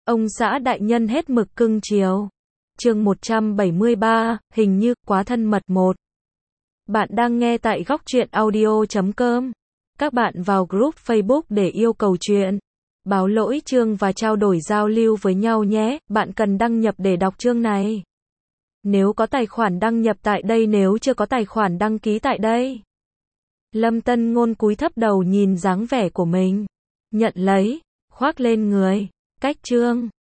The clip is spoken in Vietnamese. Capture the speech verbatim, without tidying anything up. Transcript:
Ông xã đại nhân hết mực cưng chiều. Chương một trăm bảy mươi ba, hình như quá thân mật một. Bạn đang nghe tại góc truyện audio chấm com. Các bạn vào group Facebook để yêu cầu chuyện, báo lỗi chương và trao đổi giao lưu với nhau nhé. Bạn cần đăng nhập để đọc chương này. Nếu có tài khoản đăng nhập tại đây, nếu chưa có tài khoản đăng ký tại đây. Lâm Tân Ngôn cúi thấp đầu nhìn dáng vẻ của mình. Nhận lấy, khoác lên người. Cách chương.